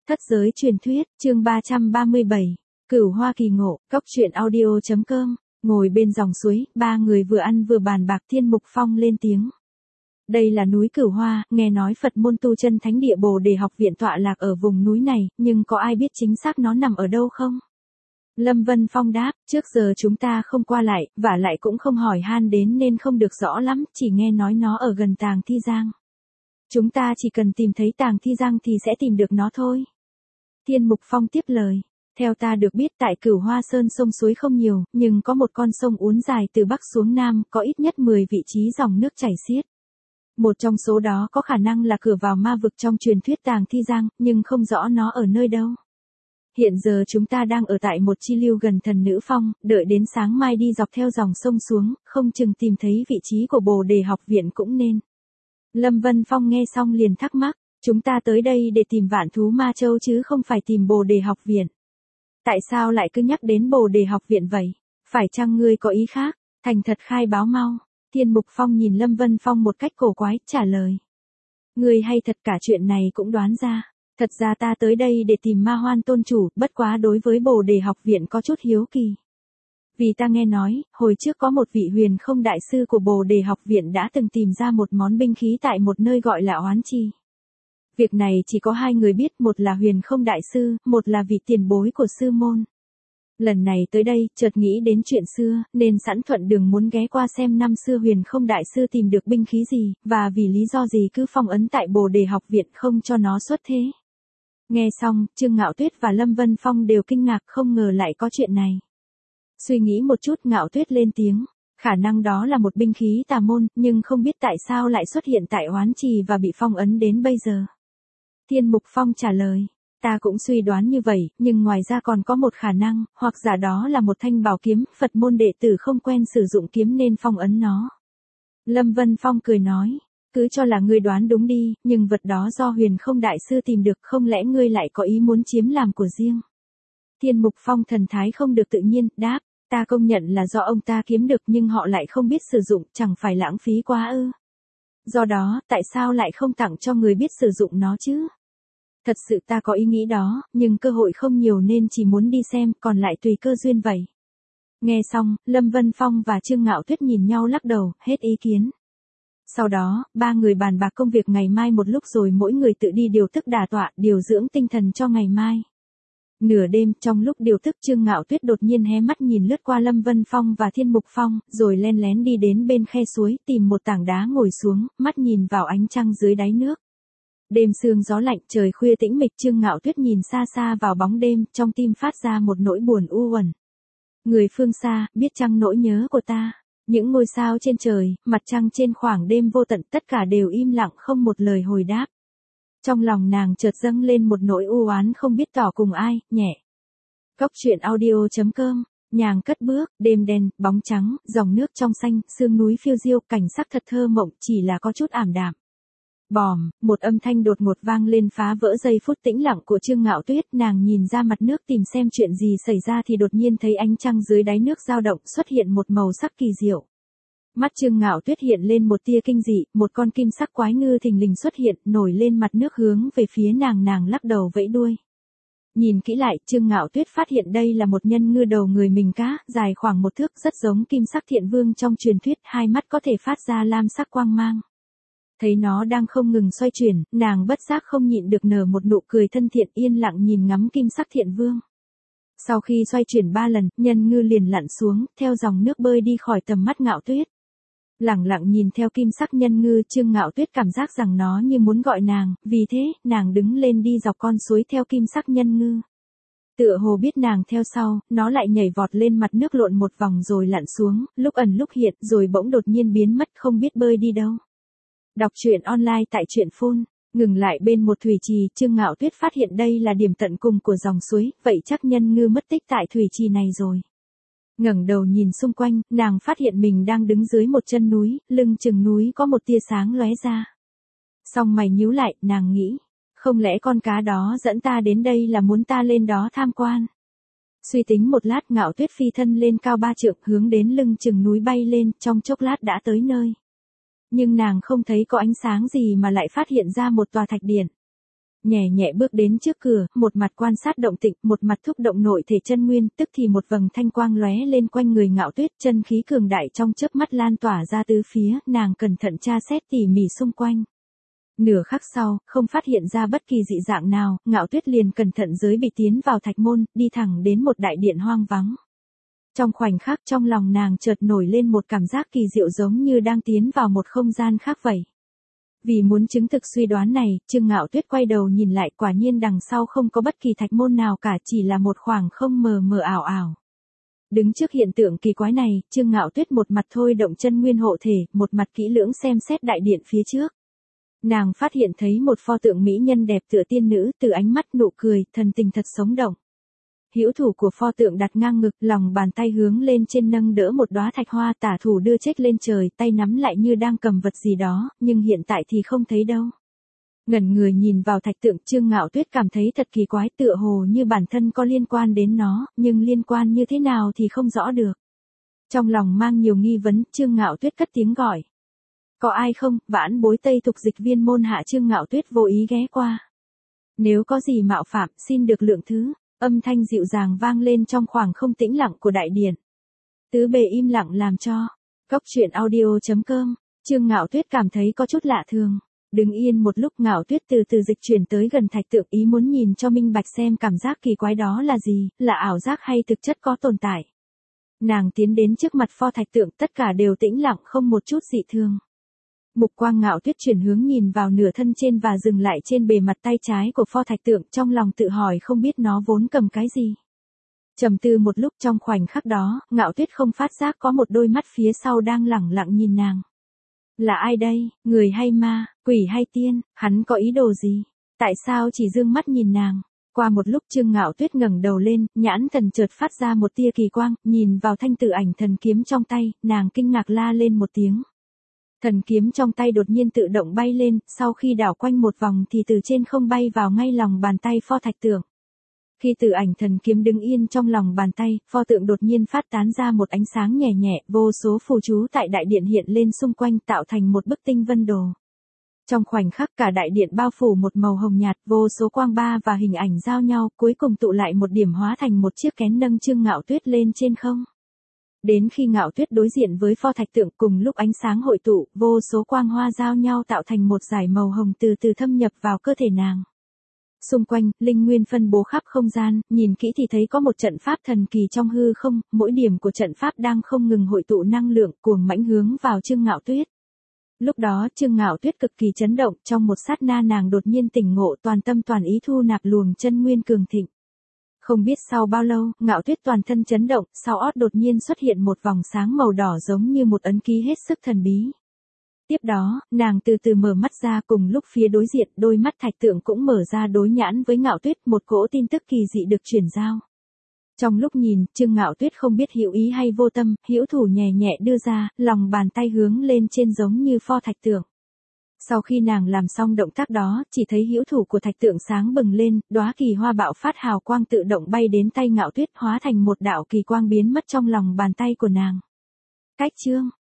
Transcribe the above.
Thất giới truyền thuyết, chương 337, Cửu Hoa kỳ ngộ, cốc truyện audio.com, ngồi bên dòng suối, ba người vừa ăn vừa bàn bạc. Thiên Mục Phong lên tiếng. Đây là núi Cửu Hoa, nghe nói Phật môn tu chân thánh địa Bồ Đề học viện tọa lạc ở vùng núi này, nhưng có ai biết chính xác nó nằm ở đâu không? Lâm Vân Phong đáp, trước giờ chúng ta không qua lại, vả lại cũng không hỏi han đến nên không được rõ lắm, chỉ nghe nói nó ở gần Tàng Thi Giang. Chúng ta chỉ cần tìm thấy Tàng Thi Giang thì sẽ tìm được nó thôi. Thiên Mục Phong tiếp lời. Theo ta được biết tại Cửu Hoa Sơn sông suối không nhiều, nhưng có một con sông uốn dài từ Bắc xuống Nam, có ít nhất 10 vị trí dòng nước chảy xiết. Một trong số đó có khả năng là cửa vào ma vực trong truyền thuyết Tàng Thi Giang, nhưng không rõ nó ở nơi đâu. Hiện giờ chúng ta đang ở tại một chi lưu gần Thần Nữ Phong, đợi đến sáng mai đi dọc theo dòng sông xuống, không chừng tìm thấy vị trí của Bồ Đề học viện cũng nên. Lâm Vân Phong nghe xong liền thắc mắc, chúng ta tới đây để tìm Vạn Thú Ma Châu chứ không phải tìm Bồ Đề học viện. Tại sao lại cứ nhắc đến Bồ Đề học viện vậy? Phải chăng ngươi có ý khác? Thành thật khai báo mau. Thiên Mục Phong nhìn Lâm Vân Phong một cách cổ quái, trả lời. Ngươi hay thật cả chuyện này cũng đoán ra. Thật ra ta tới đây để tìm Ma Hoan tôn chủ, bất quá đối với Bồ Đề học viện có chút hiếu kỳ. Vì ta nghe nói, hồi trước có một vị huyền không đại sư của Bồ Đề học viện đã từng tìm ra một món binh khí tại một nơi gọi là Oán Chi. Việc này chỉ có hai người biết, một là huyền không đại sư, một là vị tiền bối của sư môn. Lần này tới đây, chợt nghĩ đến chuyện xưa, nên sẵn thuận đường muốn ghé qua xem năm xưa huyền không đại sư tìm được binh khí gì, và vì lý do gì cứ phong ấn tại Bồ Đề học viện không cho nó xuất thế. Nghe xong, Trương Ngạo Tuyết và Lâm Vân Phong đều kinh ngạc, không ngờ lại có chuyện này. Suy nghĩ một chút, Ngạo Tuyết lên tiếng. Khả năng đó là một binh khí tà môn, nhưng không biết tại sao lại xuất hiện tại Oán Trì và bị phong ấn đến bây giờ. Thiên Mục Phong trả lời. Ta cũng suy đoán như vậy, nhưng ngoài ra còn có một khả năng, hoặc giả đó là một thanh bảo kiếm, Phật môn đệ tử không quen sử dụng kiếm nên phong ấn nó. Lâm Vân Phong cười nói. Cứ cho là ngươi đoán đúng đi, nhưng vật đó do huyền không đại sư tìm được, không lẽ ngươi lại có ý muốn chiếm làm của riêng? Thiên Mục Phong thần thái không được tự nhiên, đáp, ta công nhận là do ông ta kiếm được nhưng họ lại không biết sử dụng, chẳng phải lãng phí quá ư? Do đó, tại sao lại không tặng cho người biết sử dụng nó chứ? Thật sự ta có ý nghĩ đó, nhưng cơ hội không nhiều nên chỉ muốn đi xem, còn lại tùy cơ duyên vậy. Nghe xong, Lâm Vân Phong và Trương Ngạo Tuyết nhìn nhau lắc đầu, hết ý kiến. Sau đó, ba người bàn bạc công việc ngày mai một lúc rồi mỗi người tự đi điều tức đả tọa, điều dưỡng tinh thần cho ngày mai. Nửa đêm, trong lúc điều tức, Trương Ngạo Tuyết đột nhiên hé mắt nhìn lướt qua Lâm Vân Phong và Thiên Mục Phong, rồi len lén đi đến bên khe suối, tìm một tảng đá ngồi xuống, mắt nhìn vào ánh trăng dưới đáy nước. Đêm sương gió lạnh, trời khuya tĩnh mịch, Trương Ngạo Tuyết nhìn xa xa vào bóng đêm, trong tim phát ra một nỗi buồn u uẩn. Người phương xa, biết chăng nỗi nhớ của ta? Những ngôi sao trên trời, mặt trăng trên khoảng đêm vô tận, tất cả đều im lặng không một lời hồi đáp. Trong lòng nàng chợt dâng lên một nỗi u oán không biết tỏ cùng ai, nhẹ. Cốc truyện audio.com, nhàng cất bước, đêm đen, bóng trắng, dòng nước trong xanh, sương núi phiêu diêu, cảnh sắc thật thơ mộng, chỉ là có chút ảm đạm. Bòm, một âm thanh đột ngột vang lên phá vỡ giây phút tĩnh lặng của Trương Ngạo Tuyết, nàng nhìn ra mặt nước tìm xem chuyện gì xảy ra thì đột nhiên thấy ánh trăng dưới đáy nước dao động, xuất hiện một màu sắc kỳ diệu. Mắt Trương Ngạo Tuyết hiện lên một tia kinh dị, một con kim sắc quái ngư thình lình xuất hiện, nổi lên mặt nước hướng về phía nàng, nàng lắc đầu vẫy đuôi. Nhìn kỹ lại, Trương Ngạo Tuyết phát hiện đây là một nhân ngư đầu người mình cá, dài khoảng 1 thước, rất giống kim sắc thiện vương trong truyền thuyết, hai mắt có thể phát ra lam sắc quang mang. Thấy nó đang không ngừng xoay chuyển, nàng bất giác không nhịn được nở một nụ cười thân thiện, yên lặng nhìn ngắm kim sắc thiện vương. Sau khi xoay chuyển 3 lần, nhân ngư liền lặn xuống, theo dòng nước bơi đi khỏi tầm mắt Ngạo Tuyết. Lẳng lặng nhìn theo kim sắc nhân ngư, Trương Ngạo Tuyết cảm giác rằng nó như muốn gọi nàng, vì thế, nàng đứng lên đi dọc con suối theo kim sắc nhân ngư. Tựa hồ biết nàng theo sau, nó lại nhảy vọt lên mặt nước lộn một vòng rồi lặn xuống, lúc ẩn lúc hiện, rồi bỗng đột nhiên biến mất không biết bơi đi đâu. Đọc truyện online tại truyện phone, ngừng lại bên một thủy trì, Trương Ngạo Tuyết phát hiện đây là điểm tận cùng của dòng suối, vậy chắc nhân ngư mất tích tại thủy trì này rồi. Ngẩng đầu nhìn xung quanh, nàng phát hiện mình đang đứng dưới một chân núi, lưng chừng núi có một tia sáng lóe ra. Song mày nhíu lại, nàng nghĩ, không lẽ con cá đó dẫn ta đến đây là muốn ta lên đó tham quan? Suy tính một lát, Ngạo Tuyết phi thân lên cao 3 trượng, hướng đến lưng chừng núi bay lên, trong chốc lát đã tới nơi. Nhưng nàng không thấy có ánh sáng gì mà lại phát hiện ra một tòa thạch điện. Nhẹ nhẹ bước đến trước cửa, một mặt quan sát động tĩnh, một mặt thúc động nội thể chân nguyên, tức thì một vầng thanh quang lóe lên quanh người Ngạo Tuyết, chân khí cường đại trong chớp mắt lan tỏa ra tứ phía, nàng cẩn thận tra xét tỉ mỉ xung quanh. Nửa khắc sau, không phát hiện ra bất kỳ dị dạng nào, Ngạo Tuyết liền cẩn thận giới bị tiến vào thạch môn, đi thẳng đến một đại điện hoang vắng. Trong khoảnh khắc trong lòng nàng chợt nổi lên một cảm giác kỳ diệu giống như đang tiến vào một không gian khác vậy. Vì muốn chứng thực suy đoán này, Trương Ngạo Tuyết quay đầu nhìn lại, quả nhiên đằng sau không có bất kỳ thạch môn nào cả, chỉ là một khoảng không mờ mờ ảo ảo. Đứng trước hiện tượng kỳ quái này, Trương Ngạo Tuyết một mặt thôi động chân nguyên hộ thể, một mặt kỹ lưỡng xem xét đại điện phía trước. Nàng phát hiện thấy một pho tượng mỹ nhân đẹp tựa tiên nữ, từ ánh mắt nụ cười, thần tình thật sống động. Hữu thủ của pho tượng đặt ngang ngực, lòng bàn tay hướng lên trên nâng đỡ một đóa thạch hoa, tả thủ đưa chếch lên trời, tay nắm lại như đang cầm vật gì đó, nhưng hiện tại thì không thấy đâu. Ngẩn người nhìn vào thạch tượng, Trương Ngạo Tuyết cảm thấy thật kỳ quái, tựa hồ như bản thân có liên quan đến nó, nhưng liên quan như thế nào thì không rõ được. Trong lòng mang nhiều nghi vấn, Trương Ngạo Tuyết cất tiếng gọi. Có ai không? Vãn bối Tây Thục Dịch Viên môn hạ. Trương Ngạo Tuyết vô ý ghé qua. Nếu có gì mạo phạm, xin được lượng thứ. Âm thanh dịu dàng vang lên trong khoảng không tĩnh lặng của đại điện. Tứ bề im lặng làm cho. Cốc truyện audio.com. Trương Ngạo Tuyết cảm thấy có chút lạ thường. Đứng yên một lúc, Ngạo Tuyết từ từ dịch chuyển tới gần thạch tượng, ý muốn nhìn cho minh bạch xem cảm giác kỳ quái đó là gì, là ảo giác hay thực chất có tồn tại. Nàng tiến đến trước mặt pho thạch tượng, tất cả đều tĩnh lặng, không một chút dị thường. Mục quang Ngạo Tuyết chuyển hướng nhìn vào nửa thân trên và dừng lại trên bề mặt tay trái của pho thạch tượng, trong lòng tự hỏi không biết nó vốn cầm cái gì. Trầm tư một lúc, trong khoảnh khắc đó, Ngạo Tuyết không phát giác có một đôi mắt phía sau đang lẳng lặng nhìn nàng. Là ai đây, người hay ma, quỷ hay tiên, hắn có ý đồ gì? Tại sao chỉ dương mắt nhìn nàng? Qua một lúc Trương Ngạo Tuyết ngẩng đầu lên, nhãn thần chợt phát ra một tia kỳ quang, nhìn vào thanh tự ảnh thần kiếm trong tay, nàng kinh ngạc la lên một tiếng. Thần kiếm trong tay đột nhiên tự động bay lên, sau khi đảo quanh một vòng thì từ trên không bay vào ngay lòng bàn tay pho thạch tượng. Khi tự ảnh thần kiếm đứng yên trong lòng bàn tay, pho tượng đột nhiên phát tán ra một ánh sáng nhẹ nhẹ, vô số phù chú tại đại điện hiện lên xung quanh tạo thành một bức tinh vân đồ. Trong khoảnh khắc cả đại điện bao phủ một màu hồng nhạt, vô số quang ba và hình ảnh giao nhau, cuối cùng tụ lại một điểm hóa thành một chiếc kén nâng Trương Ngạo Tuyết lên trên không. Đến khi Ngạo Tuyết đối diện với pho thạch tượng, cùng lúc ánh sáng hội tụ, vô số quang hoa giao nhau tạo thành một dải màu hồng từ từ thâm nhập vào cơ thể nàng. Xung quanh, linh nguyên phân bố khắp không gian, nhìn kỹ thì thấy có một trận pháp thần kỳ trong hư không, mỗi điểm của trận pháp đang không ngừng hội tụ năng lượng, cuồng mãnh hướng vào Trương Ngạo Tuyết. Lúc đó Trương Ngạo Tuyết cực kỳ chấn động, trong một sát na nàng đột nhiên tỉnh ngộ, toàn tâm toàn ý thu nạp luồng chân nguyên cường thịnh. Không biết sau bao lâu, Ngạo Tuyết toàn thân chấn động, sau ót đột nhiên xuất hiện một vòng sáng màu đỏ giống như một ấn ký hết sức thần bí. Tiếp đó, nàng từ từ mở mắt ra, cùng lúc phía đối diện, đôi mắt thạch tượng cũng mở ra đối nhãn với Ngạo Tuyết, một cỗ tin tức kỳ dị được truyền giao. Trong lúc nhìn, Trương Ngạo Tuyết không biết hữu ý hay vô tâm, hữu thủ nhẹ nhẹ đưa ra, lòng bàn tay hướng lên trên giống như pho thạch tượng. Sau khi nàng làm xong động tác đó, chỉ thấy hữu thủ của thạch tượng sáng bừng lên, đóa kỳ hoa bạo phát hào quang tự động bay đến tay Ngạo Tuyết, hóa thành một đạo kỳ quang biến mất trong lòng bàn tay của nàng. Cách chương